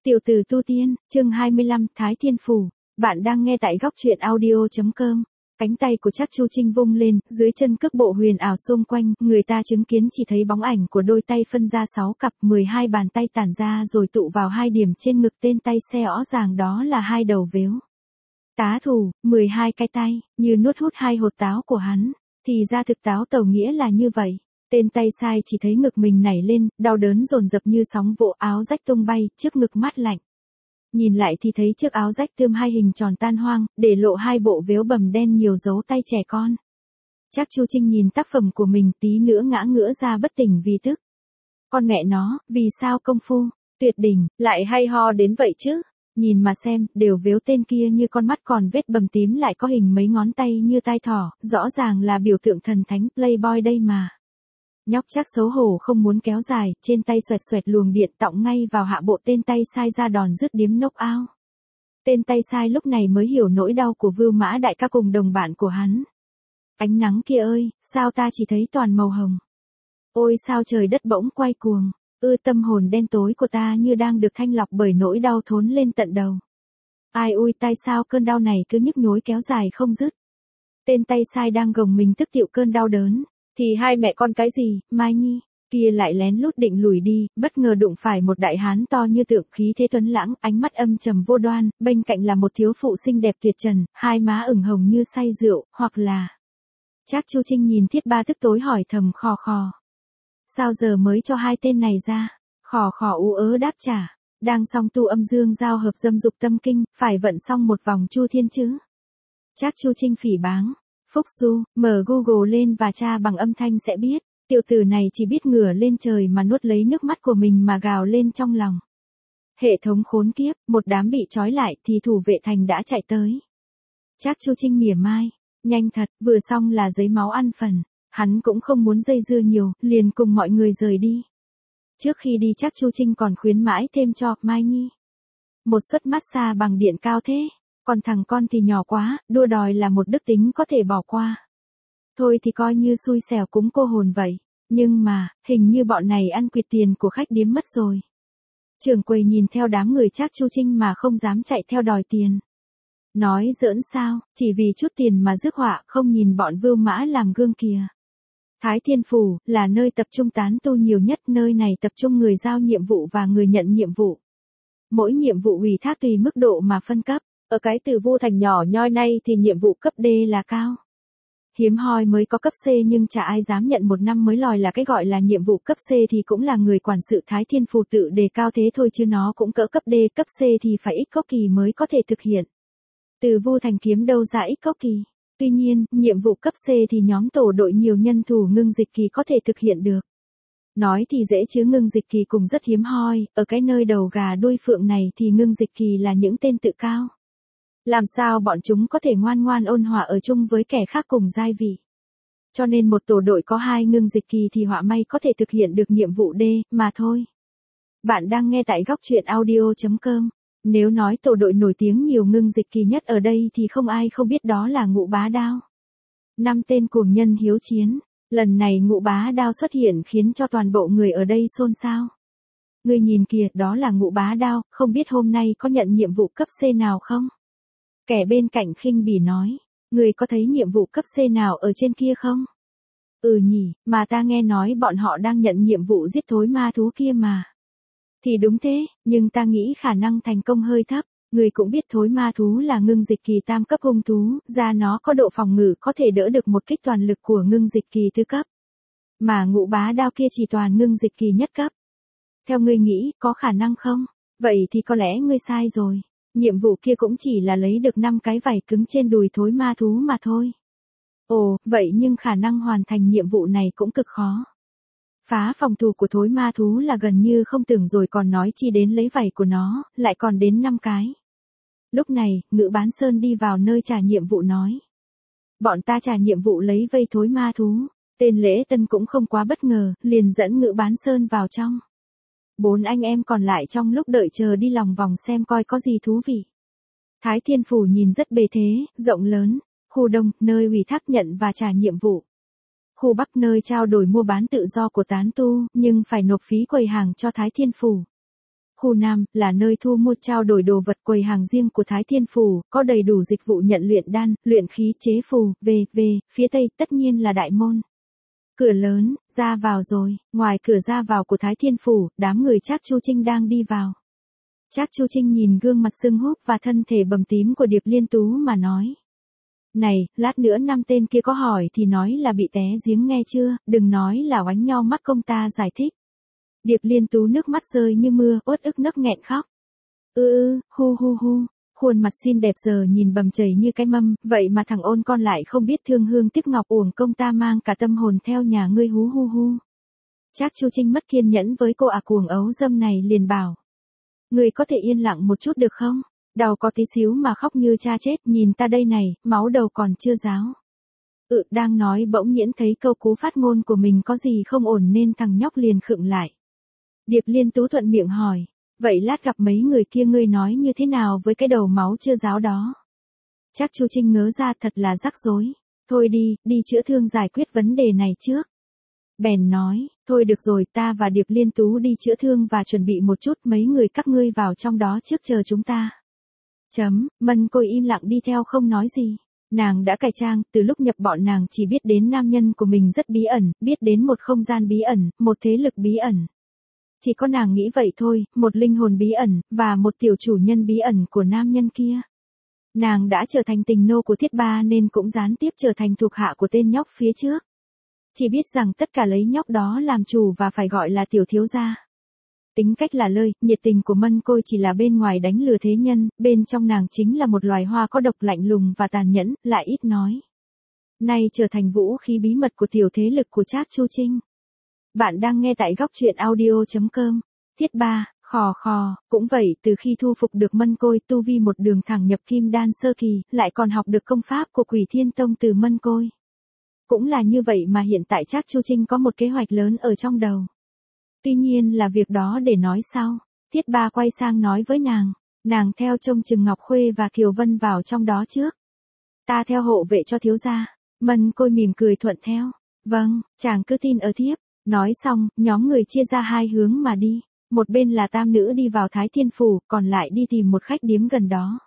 Tiểu tử tu tiên, chương 25, Thái Thiên Phủ. Bạn đang nghe tại góc truyện audio.com. Cánh tay của Trác Chu Trinh vung lên, dưới chân cước bộ huyền ảo xung quanh, người ta chứng kiến chỉ thấy bóng ảnh của đôi tay phân ra 6 cặp, 12 bàn tay tản ra rồi tụ vào 2 điểm trên ngực tên tay xe rõ ràng đó là 2 đầu vếu. Tá thủ, 12 cái tay, như nuốt hút 2 hột táo của hắn, thì ra thực táo tàu nghĩa là như vậy. Tên tay sai chỉ thấy ngực mình nảy lên, đau đớn dồn dập như sóng vỗ, áo rách tung bay, trước ngực mát lạnh. Nhìn lại thì thấy chiếc áo rách tươm 2 hình tròn tan hoang, để lộ 2 bộ vếu bầm đen nhiều dấu tay trẻ con. Trác Chu Trinh nhìn tác phẩm của mình tí nữa ngã ngửa ra bất tỉnh vì tức. Con mẹ nó, vì sao công phu, tuyệt đỉnh, lại hay ho đến vậy chứ? Nhìn mà xem, đều vếu tên kia như con mắt còn vết bầm tím lại có hình mấy ngón tay như tai thỏ, rõ ràng là biểu tượng thần thánh, playboy đây mà. Nhóc Trác xấu hổ không muốn kéo dài, trên tay xoẹt xoẹt luồng điện tọng ngay vào hạ bộ tên tay sai ra đòn dứt điếm knock out. Tên tay sai lúc này mới hiểu nỗi đau của Vưu Mã đại ca cùng đồng bạn của hắn. Ánh nắng kia ơi, sao ta chỉ thấy toàn màu hồng. Ôi sao trời đất bỗng quay cuồng, tâm hồn đen tối của ta như đang được thanh lọc bởi nỗi đau thốn lên tận đầu. Ai ui tai sao cơn đau này cứ nhức nhối kéo dài không dứt. Tên tay sai đang gồng mình tức tiệu cơn đau đớn. Thì hai mẹ con cái gì, Mai Nhi, kia lại lén lút định lùi đi, bất ngờ đụng phải một đại hán to như tượng khí thế tuấn lãng, ánh mắt âm trầm vô đoan, bên cạnh là một thiếu phụ xinh đẹp tuyệt trần, hai má ửng hồng như say rượu, hoặc là... Trác Chu Trinh nhìn Thiết Ba tức tối hỏi thầm khò khò. Sao giờ mới cho hai tên này ra? Khò khò ú ớ đáp trả, đang song tu âm dương giao hợp dâm dục tâm kinh, phải vận xong một vòng chu thiên chứ. Trác Chu Trinh phỉ báng. Phúc Du, mở Google lên và tra bằng âm thanh sẽ biết, tiểu tử này chỉ biết ngửa lên trời mà nuốt lấy nước mắt của mình mà gào lên trong lòng. Hệ thống khốn kiếp, một đám bị trói lại thì thủ vệ thành đã chạy tới. Trác Chu Trinh mỉa mai, nhanh thật, vừa xong là giấy máu ăn phần, hắn cũng không muốn dây dưa nhiều, liền cùng mọi người rời đi. Trước khi đi Trác Chu Trinh còn khuyến mãi thêm cho Mai Nhi một suất massage bằng điện cao thế. Còn thằng con thì nhỏ quá, đua đòi là một đức tính có thể bỏ qua. Thôi thì coi như xui xẻo cúng cô hồn vậy. Nhưng mà, hình như bọn này ăn quỵt tiền của khách điếm mất rồi. Trưởng quầy nhìn theo đám người Trác Chu Trinh mà không dám chạy theo đòi tiền. Nói giỡn sao, chỉ vì chút tiền mà rước họa, không nhìn bọn Vưu Mã làm gương kìa. Thái Thiên Phủ, là nơi tập trung tán tu nhiều nhất, nơi này tập trung người giao nhiệm vụ và người nhận nhiệm vụ. Mỗi nhiệm vụ ủy thác tùy mức độ mà phân cấp. Ở cái Từ Vu thành nhỏ nhoi này thì nhiệm vụ cấp D là cao. Hiếm hoi mới có cấp C nhưng chả ai dám nhận một năm mới lòi là cái gọi là nhiệm vụ cấp C thì cũng là người quản sự Thái Thiên Phủ tự đề cao thế thôi chứ nó cũng cỡ cấp D, cấp C thì phải ít có kỳ mới có thể thực hiện. Từ Vu thành kiếm đâu ra ít có kỳ. Tuy nhiên, nhiệm vụ cấp C thì nhóm tổ đội nhiều nhân thủ Ngưng Dịch Kỳ có thể thực hiện được. Nói thì dễ chứ Ngưng Dịch Kỳ cũng rất hiếm hoi, ở cái nơi đầu gà đuôi phượng này thì Ngưng Dịch Kỳ là những tên tự cao. Làm sao bọn chúng có thể ngoan ngoan ôn hòa ở chung với kẻ khác cùng giai vị. Cho nên một tổ đội có 2 Ngưng Dịch Kỳ thì họa may có thể thực hiện được nhiệm vụ D, mà thôi. Bạn đang nghe tại góc truyện audio.com. Nếu nói tổ đội nổi tiếng nhiều Ngưng Dịch Kỳ nhất ở đây thì không ai không biết đó là Ngũ Bá Đao. 5 tên cuồng nhân hiếu chiến. Lần này Ngũ Bá Đao xuất hiện khiến cho toàn bộ người ở đây xôn xao. Người nhìn kìa, đó là Ngũ Bá Đao, không biết hôm nay có nhận nhiệm vụ cấp C nào không? Kẻ bên cạnh khinh bỉ nói, người có thấy nhiệm vụ cấp C nào ở trên kia không? Ừ nhỉ, mà ta nghe nói bọn họ đang nhận nhiệm vụ giết thối ma thú kia mà. Thì đúng thế, nhưng ta nghĩ khả năng thành công hơi thấp, người cũng biết thối ma thú là Ngưng Dịch Kỳ tam cấp hung thú, ra nó có độ phòng ngự có thể đỡ được một kích toàn lực của Ngưng Dịch Kỳ tứ cấp. Mà Ngũ Bá Đao kia chỉ toàn Ngưng Dịch Kỳ nhất cấp. Theo ngươi nghĩ, có khả năng không? Vậy thì có lẽ ngươi sai rồi. Nhiệm vụ kia cũng chỉ là lấy được 5 cái vảy cứng trên đùi thối ma thú mà thôi. Ồ, vậy nhưng khả năng hoàn thành nhiệm vụ này cũng cực khó. Phá phòng thủ của thối ma thú là gần như không tưởng rồi còn nói chi đến lấy vảy của nó, lại còn đến 5 cái. Lúc này, Ngự Bán Sơn đi vào nơi trả nhiệm vụ nói. Bọn ta trả nhiệm vụ lấy vây thối ma thú. Tên Lễ Tân cũng không quá bất ngờ, liền dẫn Ngự Bán Sơn vào trong. 4 anh em còn lại trong lúc đợi chờ đi lòng vòng xem coi có gì thú vị. Thái Thiên Phủ nhìn rất bề thế, rộng lớn. Khu Đông, nơi ủy thác nhận và trả nhiệm vụ. Khu Bắc nơi trao đổi mua bán tự do của tán tu, nhưng phải nộp phí quầy hàng cho Thái Thiên Phủ. khu Nam, là nơi thu mua trao đổi đồ vật quầy hàng riêng của Thái Thiên Phủ, có đầy đủ dịch vụ nhận luyện đan, luyện khí chế phù, về, phía Tây tất nhiên là đại môn. Cửa lớn, ra vào rồi, ngoài cửa ra vào của Thái Thiên Phủ, đám người Trác Chu Trinh đang đi vào. Trác Chu Trinh nhìn gương mặt sưng húp và thân thể bầm tím của Điệp Liên Tú mà nói. Này, lát nữa 5 tên kia có hỏi thì nói là bị té giếng nghe chưa, đừng nói là oánh nho mắc công ta giải thích. Điệp Liên Tú nước mắt rơi như mưa, uất ức nấc nghẹn khóc. Hu. Khuôn mặt xinh đẹp giờ nhìn bầm chảy như cái mâm, vậy mà thằng ôn con lại không biết thương hương tiếc ngọc, uổng công ta mang cả tâm hồn theo nhà ngươi hu. Trác Chu Trinh mất kiên nhẫn với cô cuồng ấu dâm này liền bảo. Ngươi có thể yên lặng một chút được không? Đầu có tí xíu mà khóc như cha chết, nhìn ta đây này, máu đầu còn chưa ráo. Đang nói bỗng nhiễn thấy câu cú phát ngôn của mình có gì không ổn nên thằng nhóc liền khựng lại. Điệp Liên Tú thuận miệng hỏi. Vậy lát gặp mấy người kia ngươi nói như thế nào với cái đầu máu chưa ráo đó? Trác Chu Trinh ngớ ra thật là rắc rối. Thôi đi chữa thương giải quyết vấn đề này trước. Bèn nói, thôi được rồi, ta và Điệp Liên Tú đi chữa thương và chuẩn bị một chút, mấy người các ngươi vào trong đó trước chờ chúng ta. Mân Côi im lặng đi theo không nói gì. Nàng đã cải trang, từ lúc nhập bọn nàng chỉ biết đến nam nhân của mình rất bí ẩn, biết đến một không gian bí ẩn, một thế lực bí ẩn. Chỉ có nàng nghĩ vậy thôi, một linh hồn bí ẩn, và một tiểu chủ nhân bí ẩn của nam nhân kia. Nàng đã trở thành tình nô của Thiết Ba nên cũng gián tiếp trở thành thuộc hạ của tên nhóc phía trước. Chỉ biết rằng tất cả lấy nhóc đó làm chủ và phải gọi là tiểu thiếu gia. Tính cách là lơi, nhiệt tình của Mân Côi chỉ là bên ngoài đánh lừa thế nhân, bên trong nàng chính là một loài hoa có độc lạnh lùng và tàn nhẫn, lại ít nói. Nay trở thành vũ khí bí mật của tiểu thế lực của Trác Chu Trinh. Bạn đang nghe tại góc truyện audio.com. Thiết Ba, khò, cũng vậy, từ khi thu phục được Mân Côi, tu vi một đường thẳng nhập kim đan sơ kỳ, lại còn học được công pháp của Quỷ Thiên Tông từ Mân Côi. Cũng là như vậy mà hiện tại Trác Chu Trinh có một kế hoạch lớn ở trong đầu. Tuy nhiên là việc đó để nói sau. Thiết Ba quay sang nói với nàng theo trông chừng Ngọc Khuê và Kiều Vân vào trong đó trước. Ta theo hộ vệ cho thiếu gia. Mân Côi mỉm cười thuận theo. Vâng, chàng cứ tin ở thiếp. Nói xong, nhóm người chia ra hai hướng mà đi. Một bên là tam nữ đi vào Thái Thiên Phủ, còn lại đi tìm một khách điếm gần đó.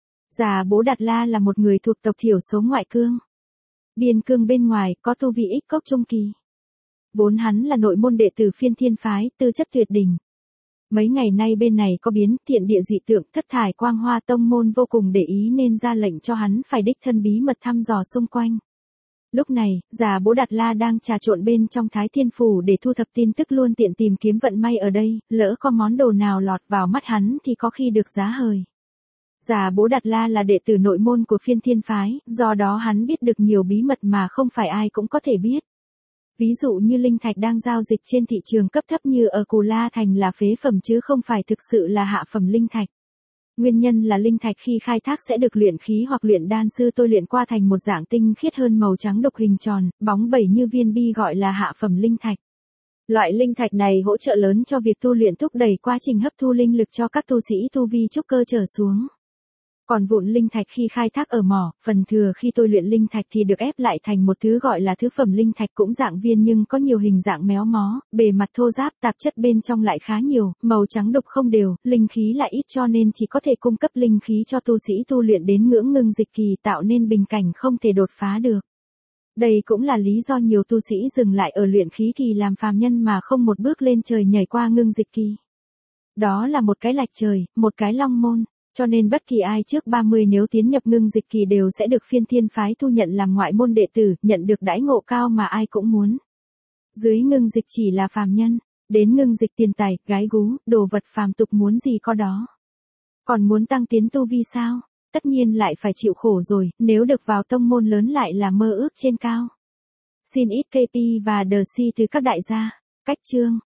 Già Bố Đạt La là một người thuộc tộc thiểu số ngoại cương. Biên cương bên ngoài, có tu vi ích cốc trung kỳ. Vốn hắn là nội môn đệ tử Phiên Thiên phái, tư chất tuyệt đỉnh. Mấy ngày nay bên này có biến, thiện địa dị tượng, thất thải quang hoa, tông môn vô cùng để ý nên ra lệnh cho hắn phải đích thân bí mật thăm dò xung quanh. Lúc này, già Bố Đạt La đang trà trộn bên trong Thái Thiên Phủ để thu thập tin tức, luôn tiện tìm kiếm vận may ở đây, lỡ có món đồ nào lọt vào mắt hắn thì có khi được giá hời. Già Bố Đạt La là đệ tử nội môn của Phiên Thiên phái, do đó hắn biết được nhiều bí mật mà không phải ai cũng có thể biết. Ví dụ như linh thạch đang giao dịch trên thị trường cấp thấp như ở Cù La Thành là phế phẩm chứ không phải thực sự là hạ phẩm linh thạch. Nguyên nhân là linh thạch khi khai thác sẽ được luyện khí hoặc luyện đan sư tôi luyện qua thành một dạng tinh khiết hơn màu trắng đục hình tròn, bóng bẩy như viên bi gọi là hạ phẩm linh thạch. Loại linh thạch này hỗ trợ lớn cho việc tu luyện, thúc đẩy quá trình hấp thu linh lực cho các tu sĩ tu vi trúc cơ trở xuống. Còn vụn linh thạch khi khai thác ở mỏ, phần thừa khi tôi luyện linh thạch thì được ép lại thành một thứ gọi là thứ phẩm linh thạch, cũng dạng viên nhưng có nhiều hình dạng méo mó, bề mặt thô ráp, tạp chất bên trong lại khá nhiều, màu trắng đục không đều, linh khí lại ít cho nên chỉ có thể cung cấp linh khí cho tu sĩ tu luyện đến ngưỡng ngưng dịch kỳ, tạo nên bình cảnh không thể đột phá được. Đây cũng là lý do nhiều tu sĩ dừng lại ở luyện khí kỳ làm phàm nhân mà không một bước lên trời nhảy qua ngưng dịch kỳ. Đó là một cái lạch trời, một cái long môn. Cho nên bất kỳ ai trước 30 nếu tiến nhập ngưng dịch kỳ đều sẽ được Phiên Thiên phái thu nhận làm ngoại môn đệ tử, nhận được đãi ngộ cao mà ai cũng muốn. Dưới ngưng dịch chỉ là phàm nhân, đến ngưng dịch tiền tài, gái gú, đồ vật phàm tục muốn gì có đó. Còn muốn tăng tiến tu vi sao? Tất nhiên lại phải chịu khổ rồi, nếu được vào tông môn lớn lại là mơ ước trên cao. Xin ít KP và DC từ các đại gia. Cách chương